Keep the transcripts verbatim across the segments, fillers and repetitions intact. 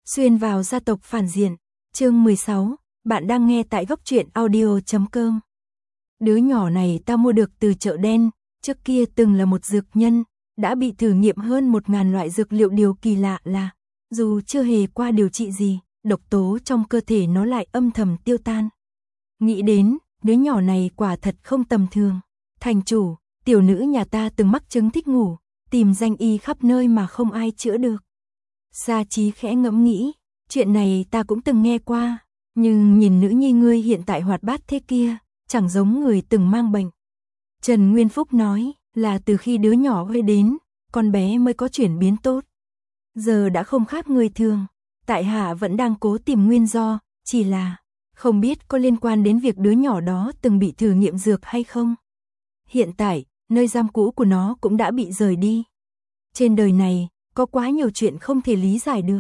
Xuyên vào gia tộc phản diện, chương mười sáu, bạn đang nghe tại góc truyện audio chấm com. Đứa nhỏ này ta mua được từ chợ đen, trước kia từng là một dược nhân, đã bị thử nghiệm hơn một ngàn loại dược liệu. Điều kỳ lạ là, dù chưa hề qua điều trị gì, độc tố trong cơ thể nó lại âm thầm tiêu tan. Nghĩ đến, đứa nhỏ này quả thật không tầm thường. Thành chủ, tiểu nữ nhà ta từng mắc chứng thích ngủ, tìm danh y khắp nơi mà không ai chữa được. Sa Chí khẽ ngẫm nghĩ, chuyện này ta cũng từng nghe qua, nhưng nhìn nữ nhi ngươi hiện tại hoạt bát thế kia, chẳng giống người từng mang bệnh. Trần Nguyên Phúc nói, là từ khi đứa nhỏ gây đến, con bé mới có chuyển biến tốt. Giờ đã không khác người thường, tại hạ vẫn đang cố tìm nguyên do, chỉ là không biết có liên quan đến việc đứa nhỏ đó từng bị thử nghiệm dược hay không. Hiện tại, nơi giam cũ của nó cũng đã bị rời đi. Trên đời này, có quá nhiều chuyện không thể lý giải được.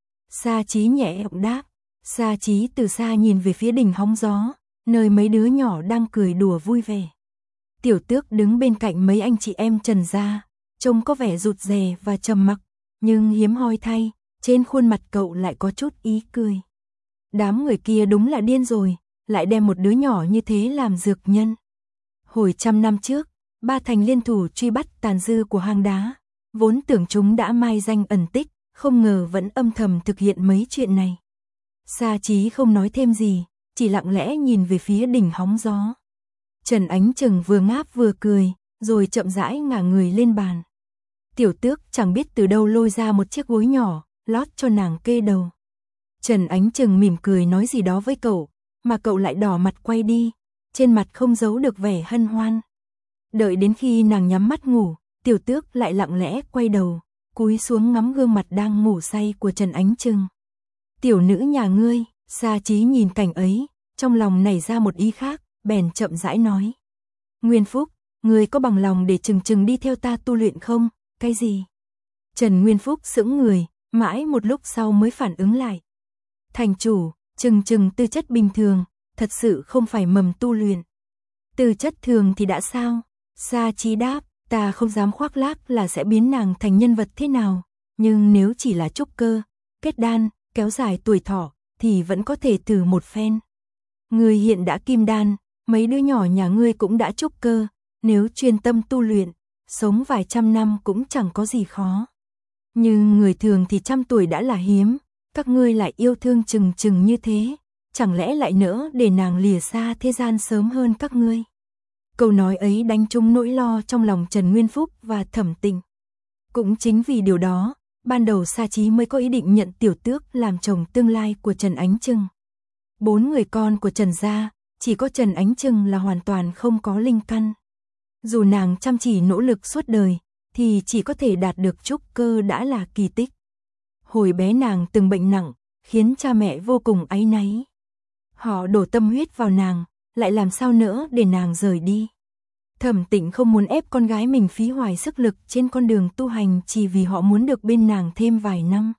Sa Chí nhẹ giọng đáp. Sa Chí từ xa nhìn về phía đỉnh hóng gió, nơi mấy đứa nhỏ đang cười đùa vui vẻ. Tiểu Tước đứng bên cạnh mấy anh chị em Trần gia, trông có vẻ rụt rè và trầm mặc, nhưng hiếm hoi thay, trên khuôn mặt cậu lại có chút ý cười. Đám người kia đúng là điên rồi, lại đem một đứa nhỏ như thế làm dược nhân. Hồi trăm năm trước, Ba Thành liên thủ truy bắt tàn dư của hang đá, vốn tưởng chúng đã mai danh ẩn tích, không ngờ vẫn âm thầm thực hiện mấy chuyện này. Sa Chí không nói thêm gì, chỉ lặng lẽ nhìn về phía đỉnh hóng gió. Trần Ánh Trừng vừa ngáp vừa cười, rồi chậm rãi ngả người lên bàn. Tiểu Tước chẳng biết từ đâu lôi ra một chiếc gối nhỏ, lót cho nàng kê đầu. Trần Ánh Trừng mỉm cười nói gì đó với cậu, mà cậu lại đỏ mặt quay đi, trên mặt không giấu được vẻ hân hoan. Đợi đến khi nàng nhắm mắt ngủ, Tiểu Tước lại lặng lẽ quay đầu, cúi xuống ngắm gương mặt đang ngủ say của Trần Ánh Trừng. Tiểu nữ nhà ngươi, Sa Chí nhìn cảnh ấy, trong lòng nảy ra một ý khác, bèn chậm rãi nói. Nguyên Phúc, ngươi có bằng lòng để Trừng Trừng đi theo ta tu luyện không? Cái gì? Trần Nguyên Phúc sững người, mãi một lúc sau mới phản ứng lại. Thành chủ, Trừng Trừng tư chất bình thường, thật sự không phải mầm tu luyện. Tư chất thường thì đã sao? Sa Chí đáp, ta không dám khoác lác là sẽ biến nàng thành nhân vật thế nào, nhưng nếu chỉ là trúc cơ, kết đan, kéo dài tuổi thọ, thì vẫn có thể thử một phen. Ngươi hiện đã kim đan, mấy đứa nhỏ nhà ngươi cũng đã trúc cơ, nếu chuyên tâm tu luyện, sống vài trăm năm cũng chẳng có gì khó. Nhưng người thường thì trăm tuổi đã là hiếm, các ngươi lại yêu thương Trừng Trừng như thế, chẳng lẽ lại nỡ để nàng lìa xa thế gian sớm hơn các ngươi? Câu nói ấy đánh trúng nỗi lo trong lòng Trần Nguyên Phúc và Thẩm Tịnh. Cũng chính vì điều đó, ban đầu Sa Chí mới có ý định nhận Tiểu Tước làm chồng tương lai của Trần Ánh Trừng. Bốn người con của Trần gia, chỉ có Trần Ánh Trừng là hoàn toàn không có linh căn. Dù nàng chăm chỉ nỗ lực suốt đời, thì chỉ có thể đạt được trúc cơ đã là kỳ tích. Hồi bé nàng từng bệnh nặng, khiến cha mẹ vô cùng áy náy. Họ đổ tâm huyết vào nàng, lại làm sao nữa để nàng rời đi. Thẩm Tịnh không muốn ép con gái mình phí hoài sức lực trên con đường tu hành chỉ vì họ muốn được bên nàng thêm vài năm.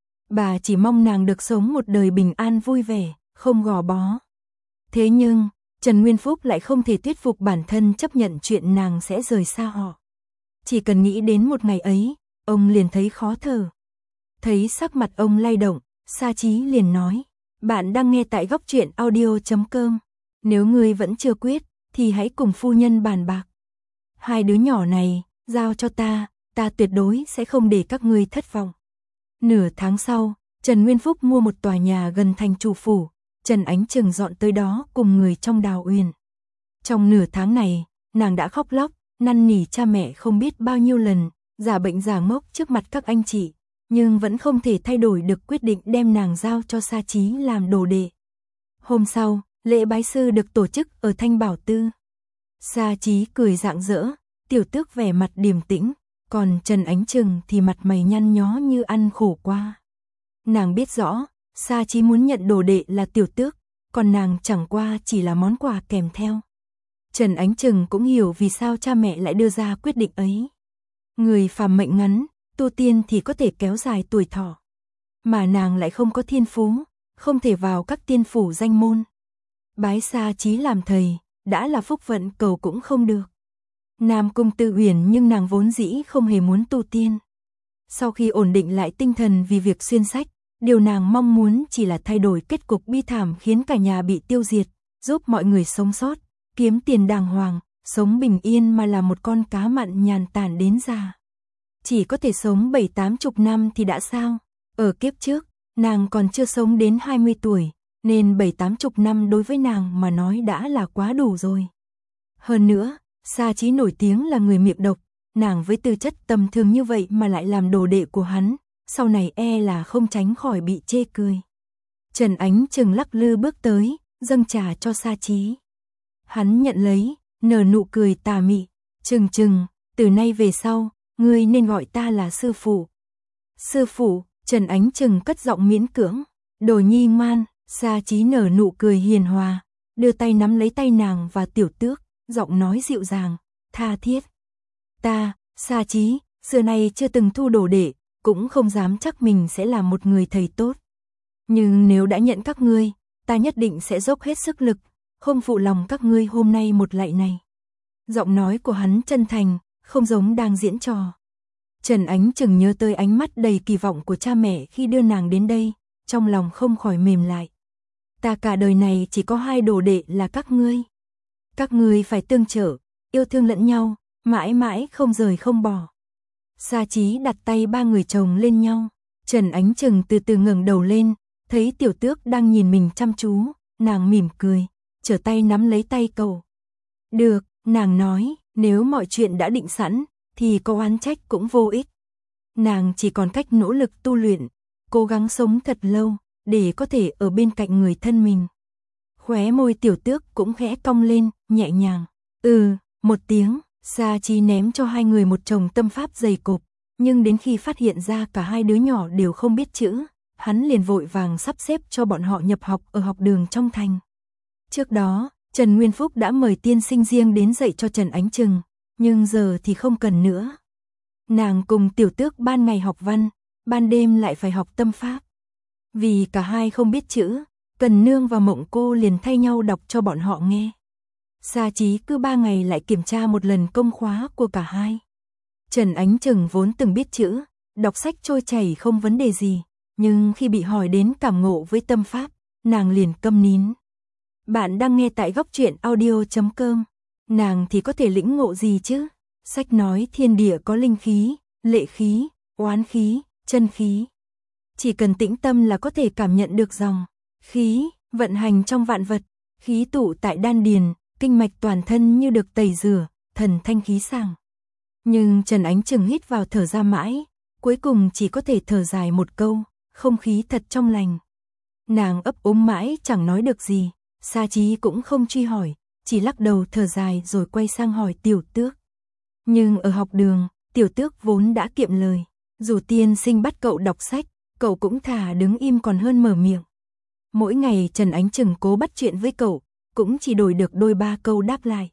Bà chỉ mong nàng được sống một đời bình an vui vẻ, không gò bó. Thế nhưng, Trần Nguyên Phúc lại không thể thuyết phục bản thân chấp nhận chuyện nàng sẽ rời xa họ. Chỉ cần nghĩ đến một ngày ấy, ông liền thấy khó thở. Thấy sắc mặt ông lay động, Sa Chí liền nói, bạn đang nghe tại góc truyện audio chấm com. Nếu ngươi vẫn chưa quyết, thì hãy cùng phu nhân bàn bạc. Hai đứa nhỏ này, giao cho ta, ta tuyệt đối sẽ không để các ngươi thất vọng. Nửa tháng sau, Trần Nguyên Phúc mua một tòa nhà gần thành chủ phủ, Trần Ánh Trừng dọn tới đó cùng người trong Đào Uyển. Trong nửa tháng này, nàng đã khóc lóc, năn nỉ cha mẹ không biết bao nhiêu lần, giả bệnh giả ngốc trước mặt các anh chị, nhưng vẫn không thể thay đổi được quyết định đem nàng giao cho Sa Chí làm đồ đệ. Hôm sau, lễ bái sư được tổ chức ở Thanh Bảo Tư. Sa Chí cười rạng rỡ, Tiểu Tước vẻ mặt điềm tĩnh, còn Trần Ánh Trừng thì mặt mày nhăn nhó như ăn khổ qua. Nàng biết rõ, Sa Chí muốn nhận đồ đệ là Tiểu Tước, còn nàng chẳng qua chỉ là món quà kèm theo. Trần Ánh Trừng cũng hiểu vì sao cha mẹ lại đưa ra quyết định ấy. Người phàm mệnh ngắn, tu tiên thì có thể kéo dài tuổi thọ, mà nàng lại không có thiên phú, không thể vào các tiên phủ danh môn. Bái Sa Chí làm thầy, đã là phúc vận cầu cũng không được. Nam Cung Tư Uyển nhưng nàng vốn dĩ không hề muốn tu tiên. Sau khi ổn định lại tinh thần vì việc xuyên sách, Điều nàng mong muốn chỉ là thay đổi kết cục bi thảm khiến cả nhà bị tiêu diệt, giúp mọi người sống sót, kiếm tiền đàng hoàng, sống bình yên mà là một con cá mặn nhàn tản đến già. Chỉ có thể sống bảy tám chục năm thì đã sao? Ở kiếp trước, nàng còn chưa sống đến hai mươi tuổi, nên bảy tám chục năm đối với nàng mà nói đã là quá đủ rồi. Hơn nữa, Sa Chí nổi tiếng là người miệng độc, nàng với tư chất tầm thường như vậy mà lại làm đồ đệ của hắn, sau này e là không tránh khỏi bị chê cười. Trần Ánh Trừng lắc lư bước tới, dâng trà cho Sa Chí. Hắn nhận lấy, nở nụ cười tà mị, "Trừng Trừng, từ nay về sau, ngươi nên gọi ta là sư phụ." "Sư phụ?" Trần Ánh Trừng cất giọng miễn cưỡng. "Đồ nhi ngoan." Sa Chí nở nụ cười hiền hòa, đưa tay nắm lấy tay nàng và Tiểu Tước, giọng nói dịu dàng, tha thiết. "Ta, Sa Chí, xưa nay chưa từng thu đồ đệ, cũng không dám chắc mình sẽ là một người thầy tốt. Nhưng nếu đã nhận các ngươi, ta nhất định sẽ dốc hết sức lực, không phụ lòng các ngươi hôm nay một lạy này." Giọng nói của hắn chân thành, không giống đang diễn trò. Trần Ánh Trừng nhớ tới ánh mắt đầy kỳ vọng của cha mẹ khi đưa nàng đến đây, trong lòng không khỏi mềm lại. "Ta cả đời này chỉ có hai đồ đệ là các ngươi. Các ngươi phải tương trợ, yêu thương lẫn nhau, mãi mãi không rời không bỏ." Sa Chí đặt tay ba người chồng lên nhau, Trần Ánh Trừng từ từ ngẩng đầu lên, thấy Tiểu Tước đang nhìn mình chăm chú, nàng mỉm cười, trở tay nắm lấy tay cậu. "Được," nàng nói, "nếu mọi chuyện đã định sẵn, thì có oán trách cũng vô ích. Nàng chỉ còn cách nỗ lực tu luyện, cố gắng sống thật lâu, để có thể ở bên cạnh người thân mình." Khóe môi Tiểu Tước cũng khẽ cong lên, nhẹ nhàng. "Ừ," một tiếng, Sa Chí ném cho hai người một chồng tâm pháp dày cộp, nhưng đến khi phát hiện ra cả hai đứa nhỏ đều không biết chữ, hắn liền vội vàng sắp xếp cho bọn họ nhập học ở học đường trong thành. Trước đó, Trần Nguyên Phúc đã mời tiên sinh riêng đến dạy cho Trần Ánh Trừng, nhưng giờ thì không cần nữa. Nàng cùng Tiểu Tước ban ngày học văn, ban đêm lại phải học tâm pháp. Vì cả hai không biết chữ, Cần Nương và Mộng Cô liền thay nhau đọc cho bọn họ nghe. Sa Chí cứ ba ngày lại kiểm tra một lần công khóa của cả hai. Trần Ánh Trừng vốn từng biết chữ, đọc sách trôi chảy không vấn đề gì, nhưng khi bị hỏi đến cảm ngộ với tâm pháp, nàng liền câm nín. Bạn đang nghe tại góc truyện audio chấm com. Nàng thì có thể lĩnh ngộ gì chứ? Sách nói thiên địa có linh khí, lệ khí, oán khí, chân khí. Chỉ cần tĩnh tâm là có thể cảm nhận được dòng khí vận hành trong vạn vật, khí tụ tại đan điền, kinh mạch toàn thân như được tẩy rửa, thần thanh khí sảng. Nhưng Trần Ánh Trừng hít vào thở ra mãi, cuối cùng chỉ có thể thở dài một câu, không khí thật trong lành. Nàng ấp úng mãi chẳng nói được gì, Sa Chí cũng không truy hỏi, chỉ lắc đầu thở dài rồi quay sang hỏi Tiểu Tước. Nhưng ở học đường, Tiểu Tước vốn đã kiệm lời, dù tiên sinh bắt cậu đọc sách, cậu cũng thà đứng im còn hơn mở miệng. Mỗi ngày Trần Ánh Trừng cố bắt chuyện với cậu, cũng chỉ đổi được đôi ba câu đáp lại.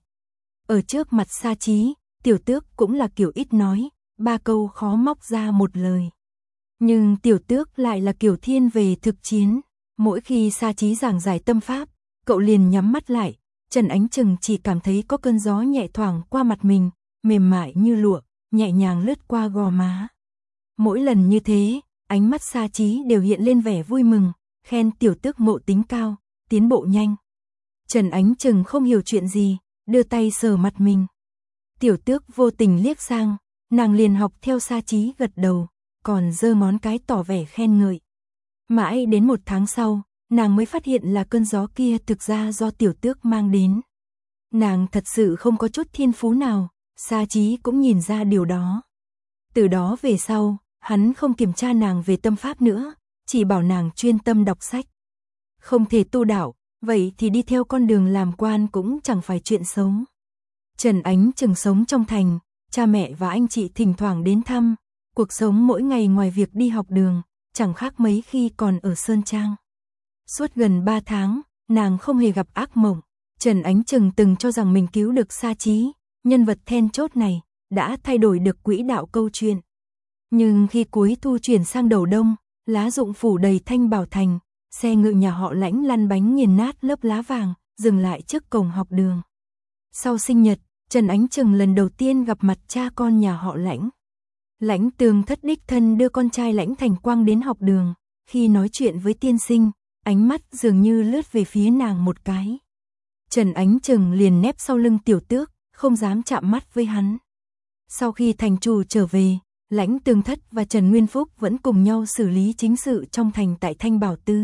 Ở trước mặt Sa Chí, Tiểu Tước cũng là kiểu ít nói, ba câu khó móc ra một lời. Nhưng Tiểu Tước lại là kiểu thiên về thực chiến, mỗi khi Sa Chí giảng giải tâm pháp, cậu liền nhắm mắt lại, Trần Ánh Trừng chỉ cảm thấy có cơn gió nhẹ thoảng qua mặt mình, mềm mại như lụa, nhẹ nhàng lướt qua gò má. Mỗi lần như thế, ánh mắt Sa Chí đều hiện lên vẻ vui mừng, khen Tiểu Tước ngộ tính cao, tiến bộ nhanh. Trần Ánh Trừng không hiểu chuyện gì, đưa tay sờ mặt mình. Tiểu Tước vô tình liếc sang, nàng liền học theo Sa Chí gật đầu, còn giơ ngón cái tỏ vẻ khen ngợi. Mãi đến một tháng sau, nàng mới phát hiện là cơn gió kia thực ra do Tiểu Tước mang đến. Nàng thật sự không có chút thiên phú nào, Sa Chí cũng nhìn ra điều đó. Từ đó về sau, hắn không kiểm tra nàng về tâm pháp nữa, chỉ bảo nàng chuyên tâm đọc sách. Không thể tu đạo, vậy thì đi theo con đường làm quan cũng chẳng phải chuyện xấu. Trần Ánh Trừng sống trong thành, cha mẹ và anh chị thỉnh thoảng đến thăm, cuộc sống mỗi ngày ngoài việc đi học đường, chẳng khác mấy khi còn ở Sơn Trang. Suốt gần ba tháng, nàng không hề gặp ác mộng. Trần Ánh Trừng từng cho rằng mình cứu được Sa Chí, nhân vật then chốt này, đã thay đổi được quỹ đạo câu chuyện. Nhưng khi cuối thu chuyển sang đầu đông, lá rụng phủ đầy Thanh Bảo Thành, xe ngựa nhà họ Lãnh lăn bánh nghiền nát lớp lá vàng, dừng lại trước cổng học đường. Sau sinh nhật, Trần Ánh Trừng lần đầu tiên gặp mặt cha con nhà họ Lãnh. Lãnh Tường Thất đích thân đưa con trai Lãnh Thành Quang đến học đường, Khi nói chuyện với tiên sinh, ánh mắt dường như lướt về phía nàng một cái. Trần Ánh Trừng liền nép sau lưng Tiểu Tước, không dám chạm mắt với hắn. Sau khi thành chủ trở về, Lãnh Tương Thất và Trần Nguyên Phúc vẫn cùng nhau xử lý chính sự trong thành tại Thanh Bảo Tư.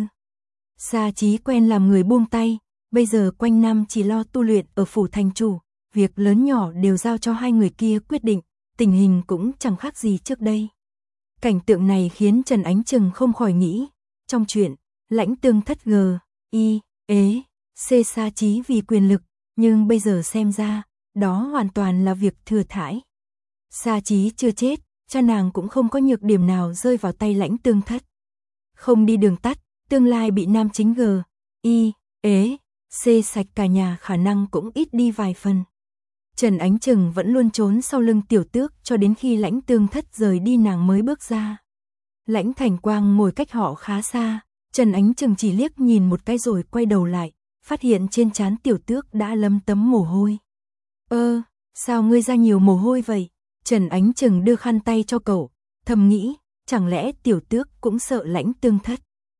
Sa Chí quen làm người buông tay, bây giờ quanh năm chỉ lo tu luyện ở phủ thành chủ, việc lớn nhỏ đều giao cho hai người kia quyết định, tình hình cũng chẳng khác gì trước đây. Cảnh tượng này khiến Trần Ánh Trừng không khỏi nghĩ, trong chuyện, Lãnh Tương Thất g, i, ế, c Sa Chí vì quyền lực, nhưng bây giờ xem ra, đó hoàn toàn là việc thừa thãi. Sa Chí chưa chết, cha nàng cũng không có nhược điểm nào rơi vào tay Lãnh Tương Thất. Không đi đường tắt, tương lai bị nam chính g, i, ế, c sạch cả nhà khả năng cũng ít đi vài phần. Trần Ánh Trừng vẫn luôn trốn sau lưng Tiểu Tước cho đến khi Lãnh Tương Thất rời đi nàng mới bước ra. Lãnh Thành Quang ngồi cách họ khá xa, Trần Ánh Trừng chỉ liếc nhìn một cái rồi quay đầu lại, phát hiện trên trán Tiểu Tước đã lấm tấm mồ hôi. Ơ, sao ngươi ra nhiều mồ hôi vậy? Trần Ánh Trừng đưa khăn tay cho cậu, thầm nghĩ, chẳng lẽ Tiểu Tước cũng sợ Lãnh Tương Thất.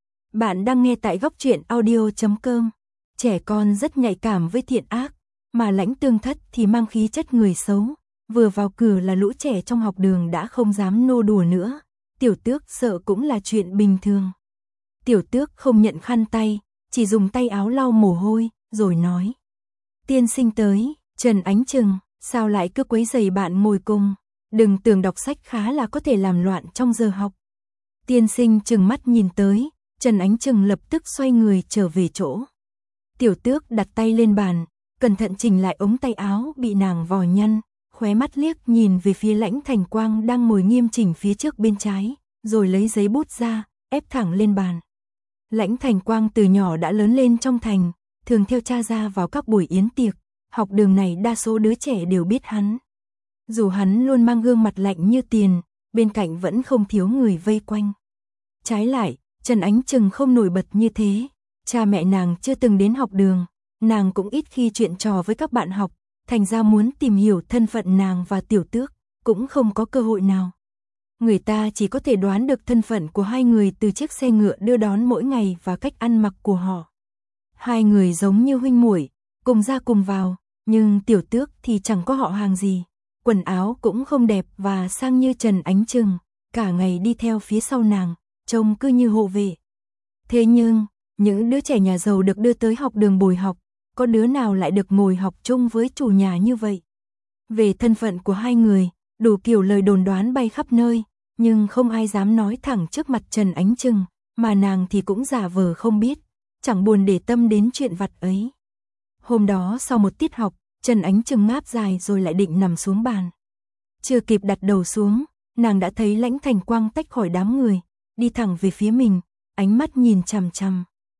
Bạn đang nghe tại góc truyện audio chấm com. Trẻ con rất nhạy cảm với thiện ác, mà Lãnh Tương Thất thì mang khí chất người xấu, vừa vào cửa là lũ trẻ trong học đường đã không dám nô đùa nữa, Tiểu Tước sợ cũng là chuyện bình thường. Tiểu Tước không nhận khăn tay, chỉ dùng tay áo lau mồ hôi, rồi nói. Tiên sinh tới, Trần Ánh Trừng, sao lại cứ quấy rầy bạn ngồi cùng, đừng tưởng đọc sách khá là có thể làm loạn trong giờ học. Tiên sinh trừng mắt nhìn tới, Trần Ánh Trừng lập tức xoay người trở về chỗ. Tiểu Tước đặt tay lên bàn, cẩn thận chỉnh lại ống tay áo bị nàng vò nhăn, khóe mắt liếc nhìn về phía Lãnh Thành Quang đang ngồi nghiêm chỉnh phía trước bên trái, rồi lấy giấy bút ra, ép thẳng lên bàn. Lãnh Thành Quang từ nhỏ đã lớn lên trong thành, thường theo cha ra vào các buổi yến tiệc, học đường này đa số đứa trẻ đều biết hắn. Dù hắn luôn mang gương mặt lạnh như tiền, bên cạnh vẫn không thiếu người vây quanh. Trái lại, Trần Ánh Trừng không nổi bật như thế, cha mẹ nàng chưa từng đến học đường, nàng cũng ít khi chuyện trò với các bạn học, thành ra muốn tìm hiểu thân phận nàng và Tiểu Tước, cũng không có cơ hội nào. Người ta chỉ có thể đoán được thân phận của hai người từ chiếc xe ngựa đưa đón mỗi ngày và cách ăn mặc của họ. Hai người giống như huynh muội, cùng ra cùng vào, nhưng Tiểu Tước thì chẳng có họ hàng gì, quần áo cũng không đẹp và sang như Trần Ánh Trừng, cả ngày đi theo phía sau nàng, trông cứ như hộ vệ. Thế nhưng, những đứa trẻ nhà giàu được đưa tới học đường bồi học, có đứa nào lại được ngồi học chung với chủ nhà như vậy? Về thân phận của hai người, đủ kiểu lời đồn đoán bay khắp nơi, nhưng không ai dám nói thẳng trước mặt Trần Ánh Trừng, mà nàng thì cũng giả vờ không biết, chẳng buồn để tâm đến chuyện vặt ấy. Hôm đó sau một tiết học, Trần Ánh Trừng ngáp dài rồi lại định nằm xuống bàn. Chưa kịp đặt đầu xuống, nàng đã thấy Lãnh Thành Quang tách khỏi đám người, đi thẳng về phía mình, ánh mắt nhìn chằm chằm.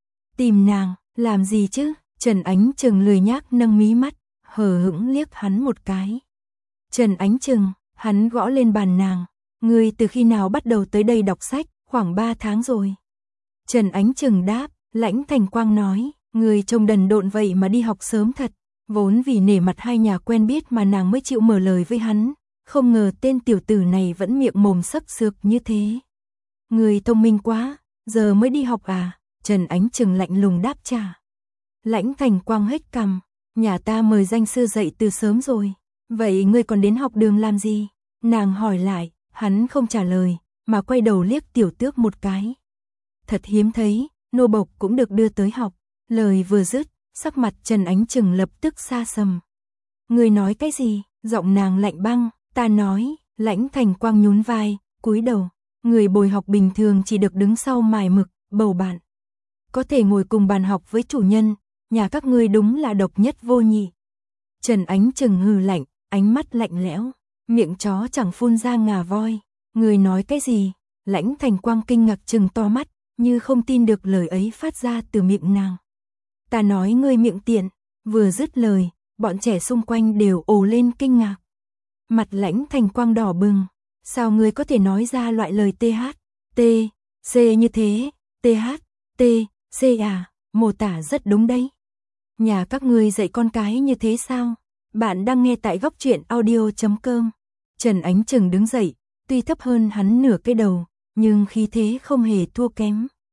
Tìm nàng, làm gì chứ? Trần Ánh Trừng lười nhác nâng mí mắt, hờ hững liếc hắn một cái. Trần Ánh Trừng, hắn gõ lên bàn nàng, ngươi từ khi nào bắt đầu tới đây đọc sách? Khoảng ba tháng rồi. Trần Ánh Trừng đáp, Lãnh Thành Quang nói, ngươi trông đần độn vậy mà đi học sớm thật. Vốn vì nể mặt hai nhà quen biết mà nàng mới chịu mở lời với hắn, không ngờ tên tiểu tử này vẫn miệng mồm sắc sược như thế. Ngươi thông minh quá, giờ mới đi học à? Trần Ánh Trừng lạnh lùng đáp trả. Lãnh Thành Quang hếch cằm, nhà ta mời danh sư dạy từ sớm rồi, vậy ngươi còn đến học đường làm gì? Nàng hỏi lại, hắn không trả lời, mà quay đầu liếc Tiểu Tước một cái. Thật hiếm thấy, nô bộc cũng được đưa tới học. Lời vừa dứt, sắc mặt Trần Ánh Trừng lập tức xa sầm. Ngươi nói cái gì? Giọng nàng lạnh băng. Ta nói. Lãnh Thành Quang nhún vai, cúi đầu. Người bồi học bình thường chỉ được đứng sau mài mực, bầu bạn. Có thể ngồi cùng bàn học với chủ nhân, nhà các ngươi đúng là độc nhất vô nhị. Trần Ánh Trừng hừ lạnh, ánh mắt lạnh lẽo, miệng chó chẳng phun ra ngà voi. Ngươi nói cái gì? Lãnh Thành Quang kinh ngạc trừng to mắt, như không tin được lời ấy phát ra từ miệng nàng. Ta nói ngươi miệng tiện. Vừa dứt lời, bọn trẻ xung quanh đều ồ lên kinh ngạc. Mặt Lãnh Thành Quang đỏ bừng. Sao ngươi có thể nói ra loại lời th, t, c như thế? Th, t, c à? Mô tả rất đúng đấy. Nhà các ngươi dạy con cái như thế sao? Bạn đang nghe tại góc truyện audio chấm com. Trần Ánh Trừng đứng dậy, tuy thấp hơn hắn nửa cái đầu, nhưng khí thế không hề thua kém.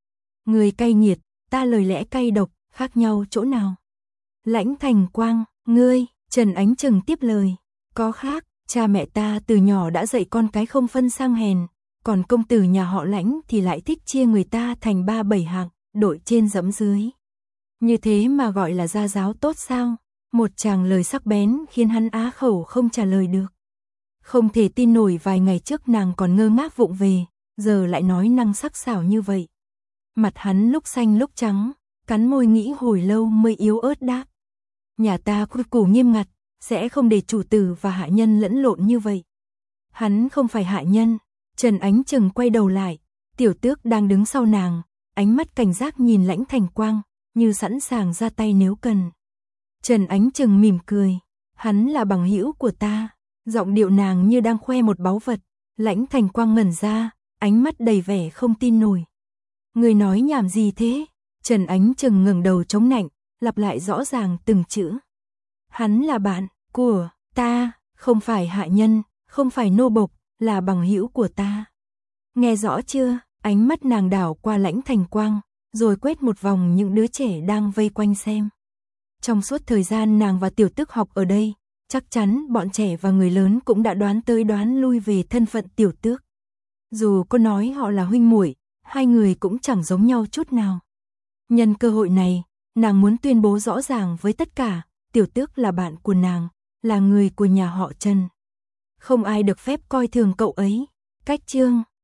Người cay nghiệt, ta lời lẽ cay độc, khác nhau chỗ nào? Lãnh Thành Quang, ngươi, Trần Ánh Trừng tiếp lời, có khác, cha mẹ ta từ nhỏ đã dạy con cái không phân sang hèn, còn công tử nhà họ Lãnh thì lại thích chia người ta thành ba bảy hạng, đội trên dẫm dưới. Như thế mà gọi là gia giáo tốt sao? Một tràng lời sắc bén khiến hắn á khẩu không trả lời được. Không thể tin nổi vài ngày trước nàng còn ngơ ngác vụng về, giờ lại nói năng sắc sảo như vậy. Mặt hắn lúc xanh lúc trắng, cắn môi nghĩ hồi lâu mới yếu ớt đáp. Nhà ta quy củ nghiêm ngặt, sẽ không để chủ tử và hạ nhân lẫn lộn như vậy. Hắn không phải hạ nhân. Trần Ánh Trừng quay đầu lại, Tiểu Tước đang đứng sau nàng, ánh mắt cảnh giác nhìn Lãnh Thành Quang, như sẵn sàng ra tay nếu cần. Trần Ánh Trừng mỉm cười, hắn là bằng hữu của ta, giọng điệu nàng như đang khoe một báu vật. Lãnh Thành Quang ngẩn ra, ánh mắt đầy vẻ không tin nổi. Người nói nhảm gì thế? Trần Ánh Trừng ngẩng đầu chống nạnh, lặp lại rõ ràng từng chữ. Hắn là bạn của ta, không phải hạ nhân, không phải nô bộc, là bằng hữu của ta. Nghe rõ chưa? Ánh mắt nàng đảo qua Lãnh Thành Quang, rồi quét một vòng những đứa trẻ đang vây quanh xem. Trong suốt thời gian nàng và Tiểu Tước học ở đây, chắc chắn bọn trẻ và người lớn cũng đã đoán tới đoán lui về thân phận Tiểu Tước. Dù có nói họ là huynh muội, hai người cũng chẳng giống nhau chút nào. Nhân cơ hội này, nàng muốn tuyên bố rõ ràng với tất cả, Tiểu Tước là bạn của nàng, là người của nhà họ Trần. Không ai được phép coi thường cậu ấy. Cách chương